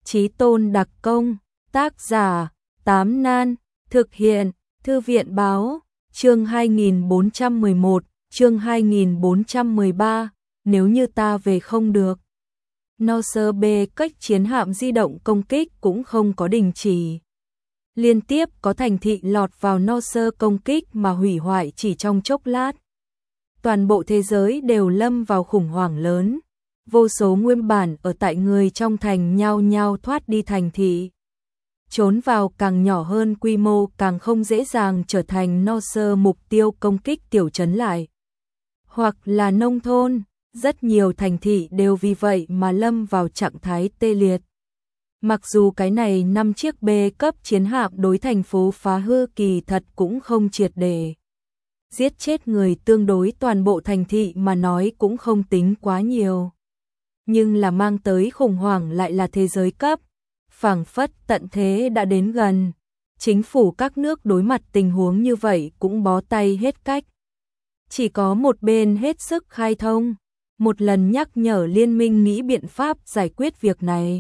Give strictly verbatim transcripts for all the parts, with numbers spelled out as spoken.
Chí Tôn đặc công, tác giả, Tám Nan, thực hiện, Thư viện báo, chương hai nghìn bốn trăm mười một, chương hai nghìn bốn trăm mười ba, nếu như ta về không được. Norse B cách chiến hạm di động công kích cũng không có đình chỉ. Liên tiếp có thành thị lọt vào Norse công kích mà hủy hoại chỉ trong chốc lát. Toàn bộ thế giới đều lâm vào khủng hoảng lớn. Vô số nguyên bản ở tại người trong thành nhao nhao thoát đi thành thị. Trốn vào càng nhỏ hơn quy mô càng không dễ dàng trở thành Norse mục tiêu công kích tiểu trấn lại. Hoặc là nông thôn, rất nhiều thành thị đều vì vậy mà lâm vào trạng thái tê liệt. Mặc dù cái này năm chiếc B cấp chiến hạm đối thành phố phá hư kỳ thật cũng không triệt để. Giết chết người tương đối toàn bộ thành thị mà nói cũng không tính quá nhiều. Nhưng là mang tới khủng hoảng lại là thế giới cấp. Phảng phất tận thế đã đến gần. Chính phủ các nước đối mặt tình huống như vậy cũng bó tay hết cách. Chỉ có một bên hết sức khai thông, một lần nhắc nhở liên minh nghĩ biện pháp giải quyết việc này.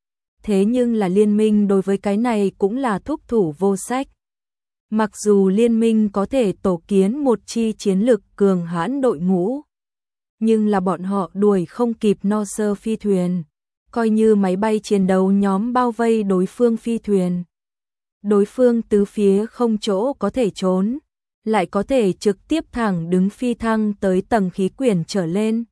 Thế nhưng là liên minh đối với cái này cũng là thúc thủ vô sách. Mặc dù liên minh có thể tổ kiến một chi chiến lực cường hãn đội ngũ, nhưng là bọn họ đuổi không kịp Norse phi thuyền, coi như máy bay chiến đấu nhóm bao vây đối phương phi thuyền. Đối phương tứ phía không chỗ có thể trốn, lại có thể trực tiếp thẳng đứng phi thăng tới tầng khí quyển trở lên.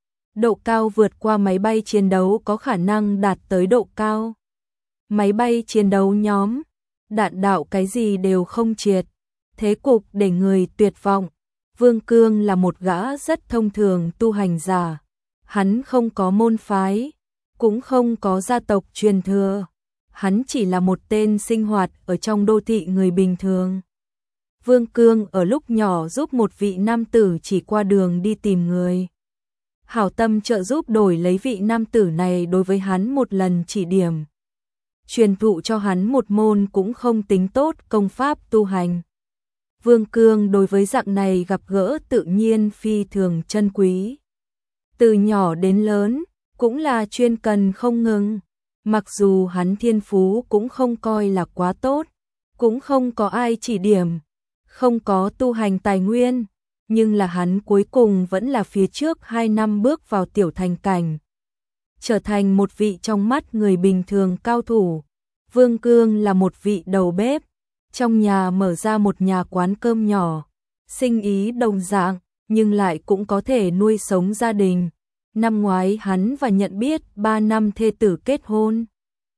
Độ cao vượt qua máy bay chiến đấu có khả năng đạt tới độ cao. Máy bay chiến đấu nhóm, đạn đạo cái gì đều không triệt, thế cục để người tuyệt vọng. Vương Cương là một gã rất thông thường tu hành giả, hắn không có môn phái, cũng không có gia tộc truyền thừa, hắn chỉ là một tên sinh hoạt ở trong đô thị người bình thường. Vương Cương ở lúc nhỏ giúp một vị nam tử chỉ qua đường đi tìm người. Hảo tâm trợ giúp đổi lấy vị nam tử này đối với hắn một lần chỉ điểm. Truyền thụ cho hắn một môn cũng không tính tốt công pháp tu hành. Vương Cương đối với dạng này gặp gỡ tự nhiên phi thường chân quý. Từ nhỏ đến lớn, cũng là chuyên cần không ngừng. Mặc dù hắn thiên phú cũng không coi là quá tốt, cũng không có ai chỉ điểm, không có tu hành tài nguyên, nhưng là hắn cuối cùng vẫn là phía trước hai năm bước vào tiểu thành cảnh. Trở thành một vị trong mắt người bình thường cao thủ. Vương Cương là một vị đầu bếp, trong nhà mở ra một nhà quán cơm nhỏ, sinh ý đồng dạng, nhưng lại cũng có thể nuôi sống gia đình. Năm ngoái hắn và nhận biết ba năm thê tử kết hôn.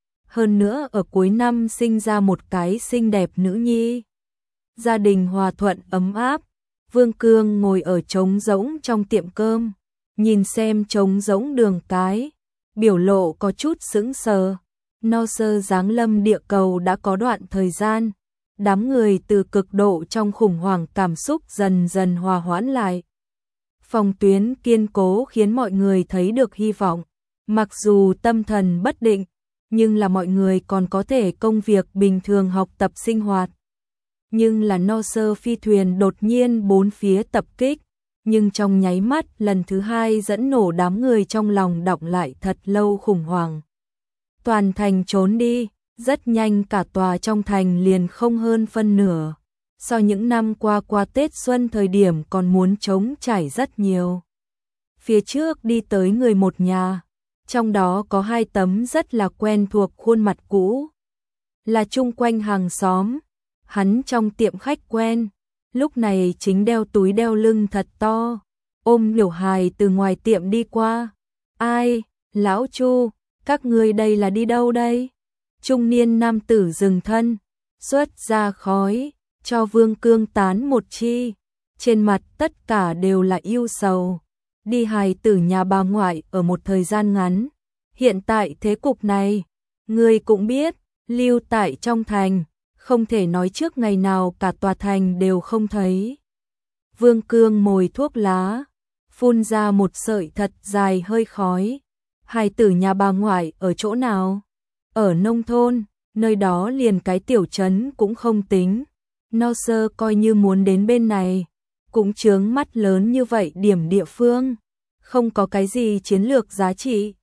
Hơn nữa ở cuối năm sinh ra một cái xinh đẹp nữ nhi. Gia đình hòa thuận ấm áp. Vương Cương ngồi ở trống rỗng trong tiệm cơm, nhìn xem trống rỗng đường cái, biểu lộ có chút sững sờ. Norse giáng lâm địa cầu đã có đoạn thời gian, đám người từ cực độ trong khủng hoảng cảm xúc dần dần hòa hoãn lại. Phòng tuyến kiên cố khiến mọi người thấy được hy vọng, mặc dù tâm thần bất định, nhưng là mọi người còn có thể công việc bình thường học tập sinh hoạt. Nhưng là Norse phi thuyền đột nhiên bốn phía tập kích, nhưng trong nháy mắt lần thứ hai dẫn nổ đám người trong lòng đọng lại thật lâu khủng hoảng. Toàn thành trốn đi, rất nhanh cả tòa trong thành liền không hơn phân nửa. So những năm qua qua Tết Xuân thời điểm còn muốn trống trải rất nhiều. Phía trước đi tới người một nhà, trong đó có hai tấm rất là quen thuộc khuôn mặt cũ. Là chung quanh hàng xóm, hắn trong tiệm khách quen, lúc này chính đeo túi đeo lưng thật to, ôm Liễu Hài từ ngoài tiệm đi qua. Ai, lão Chu, các ngươi đây là đi đâu đây? Trung niên nam tử dừng thân, xuất ra khói, cho Vương Cương tán một chi, trên mặt tất cả đều là yêu sầu. Đi hài tử nhà bà ngoại ở một thời gian ngắn, hiện tại thế cục này, người cũng biết, lưu tại trong thành, không thể nói trước ngày nào cả tòa thành đều không thấy. Vương Cương mồi thuốc lá, phun ra một sợi thật dài hơi khói. Hài tử nhà bà ngoại ở chỗ nào? Ở nông thôn, nơi đó liền cái tiểu trấn cũng không tính. Norse coi như muốn đến bên này, cũng chướng mắt lớn như vậy điểm địa phương, không có cái gì chiến lược giá trị.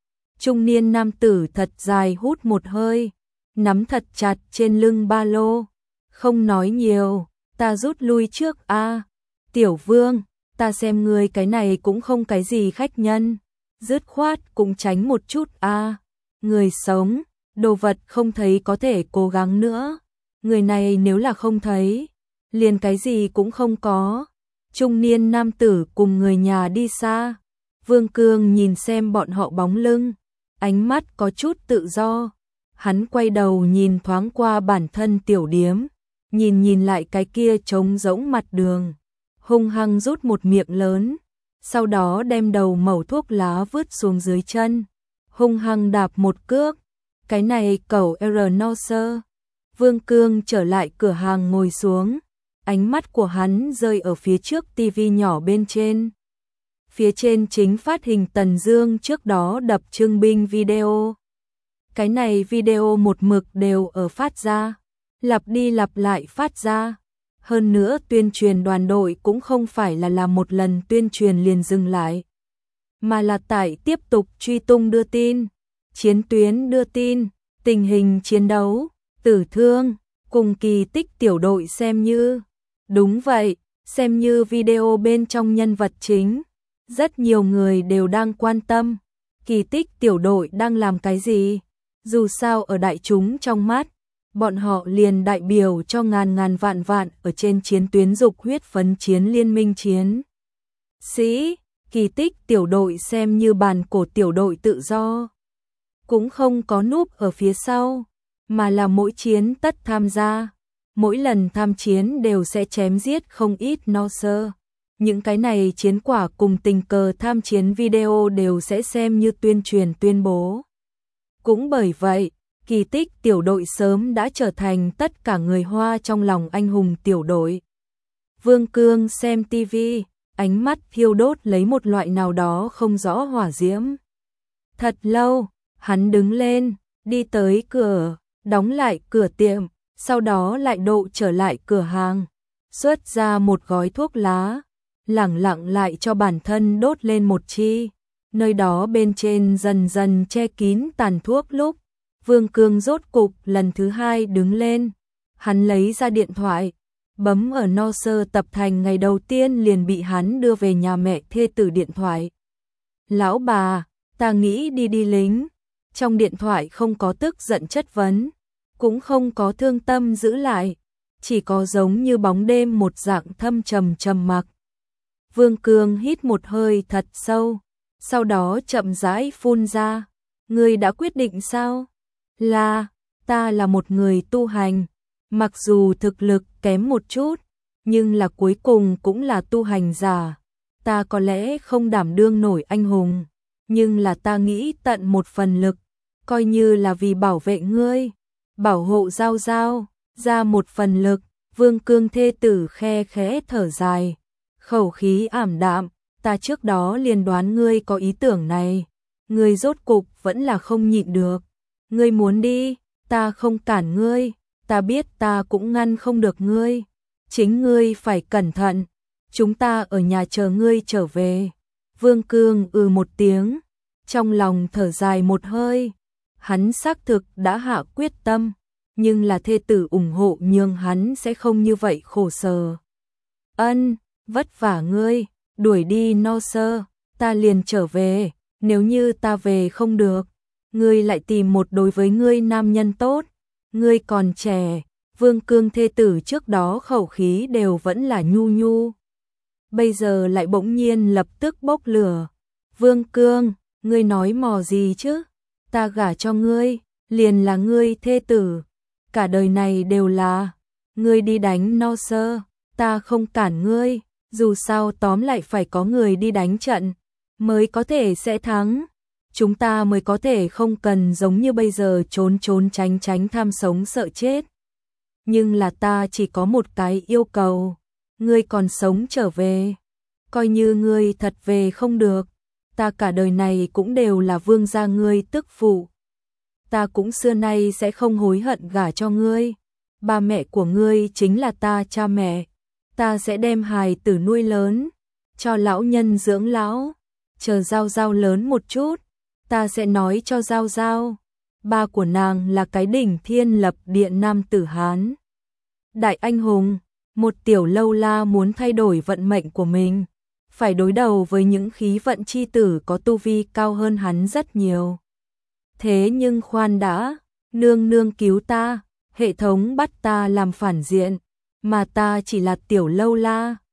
Trung niên nam tử thật dài hút một hơi, nắm thật chặt trên lưng ba lô, không nói nhiều, ta rút lui trước a. Tiểu Vương, ta xem ngươi cái này cũng không cái gì khách nhân, dứt khoát cũng tránh một chút a. Người sống, đồ vật không thấy có thể cố gắng nữa, người này nếu là không thấy, liền cái gì cũng không có. Trung niên nam tử cùng người nhà đi xa, Vương Cương nhìn xem bọn họ bóng lưng, ánh mắt có chút tự do. Hắn quay đầu nhìn thoáng qua bản thân tiểu điếm, nhìn nhìn lại cái kia trống rỗng mặt đường, hung hăng rút một miệng lớn, sau đó đem đầu mẩu thuốc lá vứt xuống dưới chân, hung hăng đạp một cước. Cái này cẩu R Nocer. Vương Cương trở lại cửa hàng ngồi xuống, ánh mắt của hắn rơi ở phía trước tivi nhỏ bên trên. Phía trên chính phát hình Tần Dương trước đó đập trưng binh video. Cái này video một mực đều ở phát ra, lặp đi lặp lại phát ra. Hơn nữa tuyên truyền đoàn đội cũng không phải là làm một lần tuyên truyền liền dừng lại, mà là tại tiếp tục truy tung đưa tin, chiến tuyến đưa tin, tình hình chiến đấu, tử thương, cùng Kỳ Tích tiểu đội xem như. Đúng vậy, xem như video bên trong nhân vật chính. Rất nhiều người đều đang quan tâm, Kỳ Tích tiểu đội đang làm cái gì? Dù sao ở đại chúng trong mắt, bọn họ liền đại biểu cho ngàn ngàn vạn vạn ở trên chiến tuyến dục huyết phấn chiến liên minh chiến sĩ. Kỳ Tích tiểu đội xem như bàn cổ tiểu đội tự do, cũng không có núp ở phía sau, mà là mỗi chiến tất tham gia, mỗi lần tham chiến đều sẽ chém giết không ít Nocer. Những cái này chiến quả cùng tình cờ tham chiến video đều sẽ xem như tuyên truyền tuyên bố. Cũng bởi vậy, Kỳ Tích tiểu đội sớm đã trở thành tất cả người Hoa trong lòng anh hùng tiểu đội. Vương Cương xem tivi, ánh mắt thiêu đốt lấy một loại nào đó không rõ hỏa diễm. Thật lâu, hắn đứng lên, đi tới cửa, đóng lại cửa tiệm, sau đó lại độ trở lại cửa hàng, xuất ra một gói thuốc lá, lẳng lặng lại cho bản thân đốt lên một chi. Nơi đó bên trên dần dần che kín tàn thuốc lúc, Vương Cương rốt cục lần thứ hai đứng lên, hắn lấy ra điện thoại, bấm ở Nocer tập thành ngày đầu tiên liền bị hắn đưa về nhà mẹ thê tử điện thoại. Lão bà, ta nghĩ đi đi lính. Trong điện thoại không có tức giận chất vấn, cũng không có thương tâm giữ lại, chỉ có giống như bóng đêm một dạng thâm trầm trầm mặc. Vương Cương hít một hơi thật sâu, sau đó chậm rãi phun ra, ngươi đã quyết định sao? Là, ta là một người tu hành, mặc dù thực lực kém một chút, nhưng là cuối cùng cũng là tu hành giả. Ta có lẽ không đảm đương nổi anh hùng, nhưng là ta nghĩ tận một phần lực, coi như là vì bảo vệ ngươi, bảo hộ Giao Giao, ra một phần lực. Vương Cương thê tử khe khẽ thở dài, khẩu khí ảm đạm, ta trước đó liền đoán ngươi có ý tưởng này, ngươi rốt cục vẫn là không nhịn được. Ngươi muốn đi, ta không cản ngươi, ta biết ta cũng ngăn không được ngươi, chính ngươi phải cẩn thận, chúng ta ở nhà chờ ngươi trở về. Vương Cương ừ một tiếng, trong lòng thở dài một hơi, hắn xác thực đã hạ quyết tâm, nhưng là thê tử ủng hộ nhưng hắn sẽ không như vậy khổ sở. Ân, vất vả ngươi, đuổi đi Nocer, ta liền trở về, nếu như ta về không được, ngươi lại tìm một đối với ngươi nam nhân tốt, ngươi còn trẻ. Vương Cương thê tử trước đó khẩu khí đều vẫn là nhu nhu, bây giờ lại bỗng nhiên lập tức bốc lửa. Vương Cương, ngươi nói mò gì chứ? Ta gả cho ngươi, liền là ngươi thê tử, cả đời này đều là. Ngươi đi đánh Nocer, ta không cản ngươi, dù sao tóm lại phải có người đi đánh trận, mới có thể sẽ thắng. Chúng ta mới có thể không cần giống như bây giờ trốn trốn tránh tránh tham sống sợ chết. Nhưng là ta chỉ có một cái yêu cầu, ngươi còn sống trở về. Coi như ngươi thật về không được, ta cả đời này cũng đều là vương gia ngươi tức phụ. Ta cũng xưa nay sẽ không hối hận gả cho ngươi. Ba mẹ của ngươi chính là ta cha mẹ. Ta sẽ đem hài tử nuôi lớn, cho lão nhân dưỡng lão. Chờ Giao Giao lớn một chút, ta sẽ nói cho Giao Giao, ba của nàng là cái đỉnh thiên lập địa nam tử Hán. Đại anh hùng, một tiểu lâu la muốn thay đổi vận mệnh của mình, phải đối đầu với những khí vận chi tử có tu vi cao hơn hắn rất nhiều. Thế nhưng khoan đã, nương nương cứu ta, hệ thống bắt ta làm phản diện, mà ta chỉ là tiểu lâu la,